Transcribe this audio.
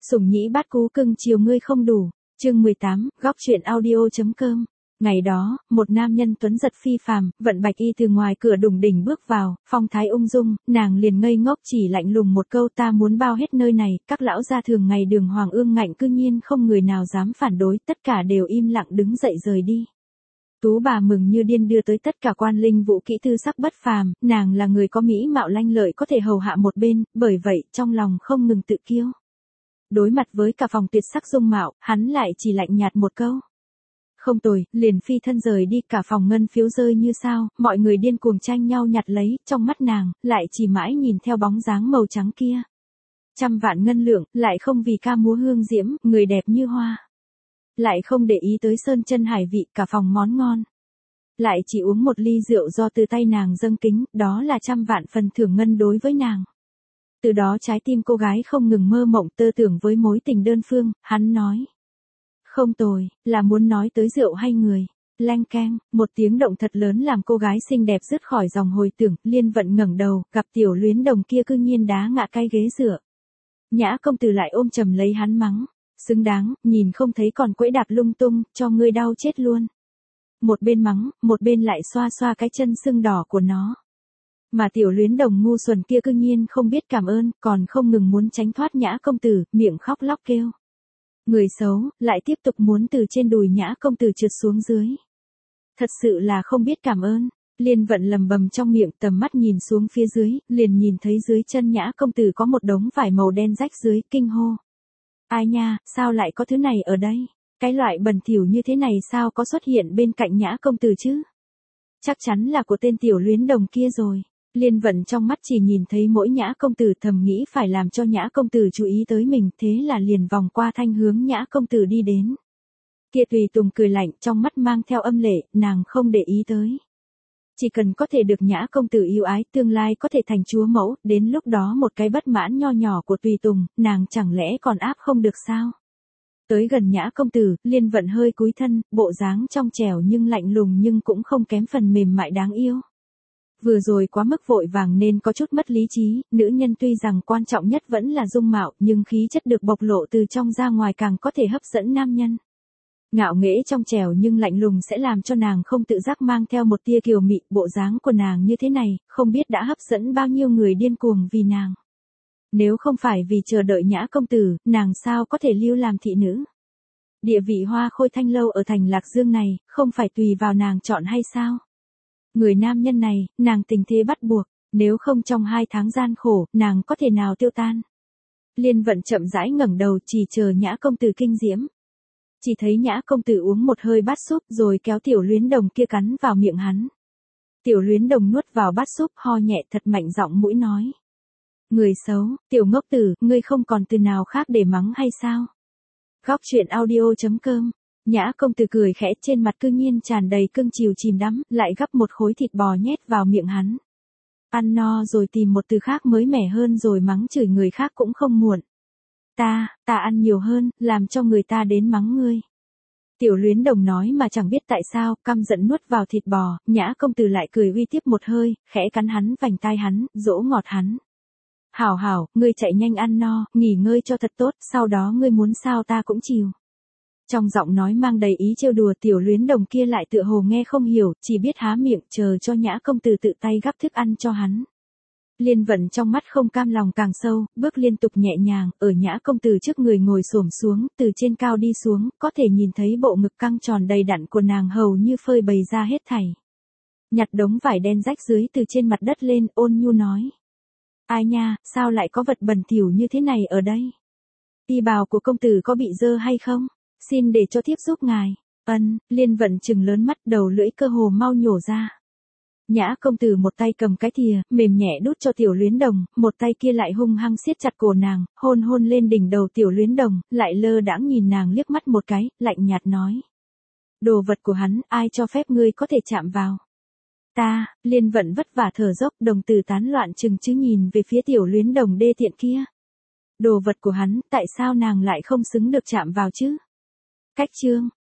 Sủng nhĩ bát cú cưng chiều ngươi không đủ. Chương 18, góc truyện audio.com. Ngày đó, một nam nhân tuấn giật phi phàm, vận bạch y từ ngoài cửa đùng đỉnh bước vào, phong thái ung dung, nàng liền ngây ngốc chỉ lạnh lùng một câu ta muốn bao hết nơi này, các lão gia thường ngày đường hoàng ương ngạnh cư nhiên không người nào dám phản đối, tất cả đều im lặng đứng dậy rời đi. Tú bà mừng như điên đưa tới tất cả quan linh vũ kỹ thư sắc bất phàm, nàng là người có mỹ mạo lanh lợi có thể hầu hạ một bên, bởi vậy trong lòng không ngừng tự kiêu. Đối mặt với cả phòng tuyệt sắc dung mạo, hắn lại chỉ lạnh nhạt một câu. Không tồi, liền phi thân rời đi, cả phòng ngân phiếu rơi như sao, mọi người điên cuồng tranh nhau nhặt lấy, trong mắt nàng, lại chỉ mãi nhìn theo bóng dáng màu trắng kia. Trăm vạn ngân lượng, lại không vì ca múa hương diễm, người đẹp như hoa. Lại không để ý tới sơn chân hải vị, cả phòng món ngon. Lại chỉ uống một ly rượu do từ tay nàng dâng kính, đó là trăm vạn phần thưởng ngân đối với nàng. Từ đó trái tim cô gái không ngừng mơ mộng tơ tưởng với mối tình đơn phương, hắn nói. Không tồi, là muốn nói tới rượu hay người. Leng keng, một tiếng động thật lớn làm cô gái xinh đẹp rứt khỏi dòng hồi tưởng, Liên Vận ngẩng đầu, gặp Tiểu Luyến Đồng kia cư nhiên đá ngã cái ghế dựa. Nhã công tử lại ôm chầm lấy hắn mắng. Xứng đáng, nhìn không thấy còn quẫy đạp lung tung, cho ngươi đau chết luôn. Một bên mắng, một bên lại xoa xoa cái chân sưng đỏ của nó. Mà Tiểu Luyến Đồng ngu xuẩn kia cư nhiên không biết cảm ơn, còn không ngừng muốn tránh thoát Nhã công tử, miệng khóc lóc kêu. Người xấu, lại tiếp tục muốn từ trên đùi Nhã công tử trượt xuống dưới. Thật sự là không biết cảm ơn. Liên Vận lầm bầm trong miệng, tầm mắt nhìn xuống phía dưới, liền nhìn thấy dưới chân Nhã công tử có một đống vải màu đen rách dưới, kinh hô. Ai nha, sao lại có thứ này ở đây? Cái loại bẩn thỉu như thế này sao có xuất hiện bên cạnh Nhã công tử chứ? Chắc chắn là của tên Tiểu Luyến Đồng kia rồi. Liên Vận trong mắt chỉ nhìn thấy mỗi Nhã công tử, thầm nghĩ phải làm cho Nhã công tử chú ý tới mình, thế là liền vòng qua thanh hướng Nhã công tử đi đến. Kia tùy tùng cười lạnh, trong mắt mang theo âm lệ, nàng không để ý tới. Chỉ cần có thể được Nhã công tử yêu ái, tương lai có thể thành chúa mẫu, đến lúc đó một cái bất mãn nho nhỏ của tùy tùng, nàng chẳng lẽ còn áp không được sao? Tới gần Nhã công tử, Liên Vận hơi cúi thân, bộ dáng trong trẻo nhưng lạnh lùng nhưng cũng không kém phần mềm mại đáng yêu. Vừa rồi quá mức vội vàng nên có chút mất lý trí, nữ nhân tuy rằng quan trọng nhất vẫn là dung mạo, nhưng khí chất được bộc lộ từ trong ra ngoài càng có thể hấp dẫn nam nhân. Ngạo nghễ trong trẻo nhưng lạnh lùng sẽ làm cho nàng không tự giác mang theo một tia kiều mị, bộ dáng của nàng như thế này, không biết đã hấp dẫn bao nhiêu người điên cuồng vì nàng. Nếu không phải vì chờ đợi Nhã công tử, nàng sao có thể lưu làm thị nữ. Địa vị hoa khôi thanh lâu ở thành Lạc Dương này, không phải tùy vào nàng chọn hay sao? Người nam nhân này, nàng tình thế bắt buộc, nếu không trong 2 tháng gian khổ, nàng có thể nào tiêu tan. Liên Vận chậm rãi ngẩng đầu chỉ chờ Nhã công tử kinh diễm. Chỉ thấy Nhã công tử uống một hơi bát súp rồi kéo Tiểu Luyến Đồng kia cắn vào miệng hắn. Tiểu Luyến Đồng nuốt vào bát súp ho nhẹ thật mạnh giọng mũi nói. Người xấu, tiểu ngốc tử, ngươi không còn từ nào khác để mắng hay sao? Góc truyện audio.com. Nhã công tử cười khẽ, trên mặt cư nhiên tràn đầy cưng chiều chìm đắm, lại gắp một khối thịt bò nhét vào miệng hắn. Ăn no rồi tìm một từ khác mới mẻ hơn rồi mắng chửi người khác cũng không muộn. Ta ăn nhiều hơn, làm cho người ta đến mắng ngươi. Tiểu Luyến Đồng nói mà chẳng biết tại sao, căm giận nuốt vào thịt bò, Nhã công tử lại cười uy tiếp một hơi, khẽ cắn hắn vành tai hắn, dỗ ngọt hắn. Hảo hảo, ngươi chạy nhanh ăn no, nghỉ ngơi cho thật tốt, sau đó ngươi muốn sao ta cũng chiều. Trong giọng nói mang đầy ý trêu đùa, Tiểu Luyến Đồng kia lại tựa hồ nghe không hiểu, chỉ biết há miệng chờ cho Nhã công tử tự tay gắp thức ăn cho hắn. Liên Vận trong mắt không cam lòng càng sâu, bước liên tục nhẹ nhàng, ở Nhã công tử trước người ngồi xổm xuống, từ trên cao đi xuống, có thể nhìn thấy bộ ngực căng tròn đầy đặn của nàng hầu như phơi bày ra hết thảy. Nhặt đống vải đen rách dưới từ trên mặt đất lên, ôn nhu nói. Ai nha, sao lại có vật bẩn thỉu như thế này ở đây? Y bào của công tử có bị dơ hay không? Xin để cho thiếp giúp ngài. Liên Vận trừng lớn mắt, đầu lưỡi cơ hồ mau nhổ ra. Nhã công tử một tay cầm cái thìa, mềm nhẹ đút cho Tiểu Luyến Đồng, một tay kia lại hung hăng siết chặt cổ nàng, hôn hôn lên đỉnh đầu Tiểu Luyến Đồng, lại lơ đãng nhìn nàng liếc mắt một cái, lạnh nhạt nói. Đồ vật của hắn, ai cho phép ngươi có thể chạm vào? Liên Vận vất vả thở dốc, đồng tử tán loạn chừng chứ nhìn về phía Tiểu Luyến Đồng đê tiện kia. Đồ vật của hắn, tại sao nàng lại không xứng được chạm vào chứ? Cách chương,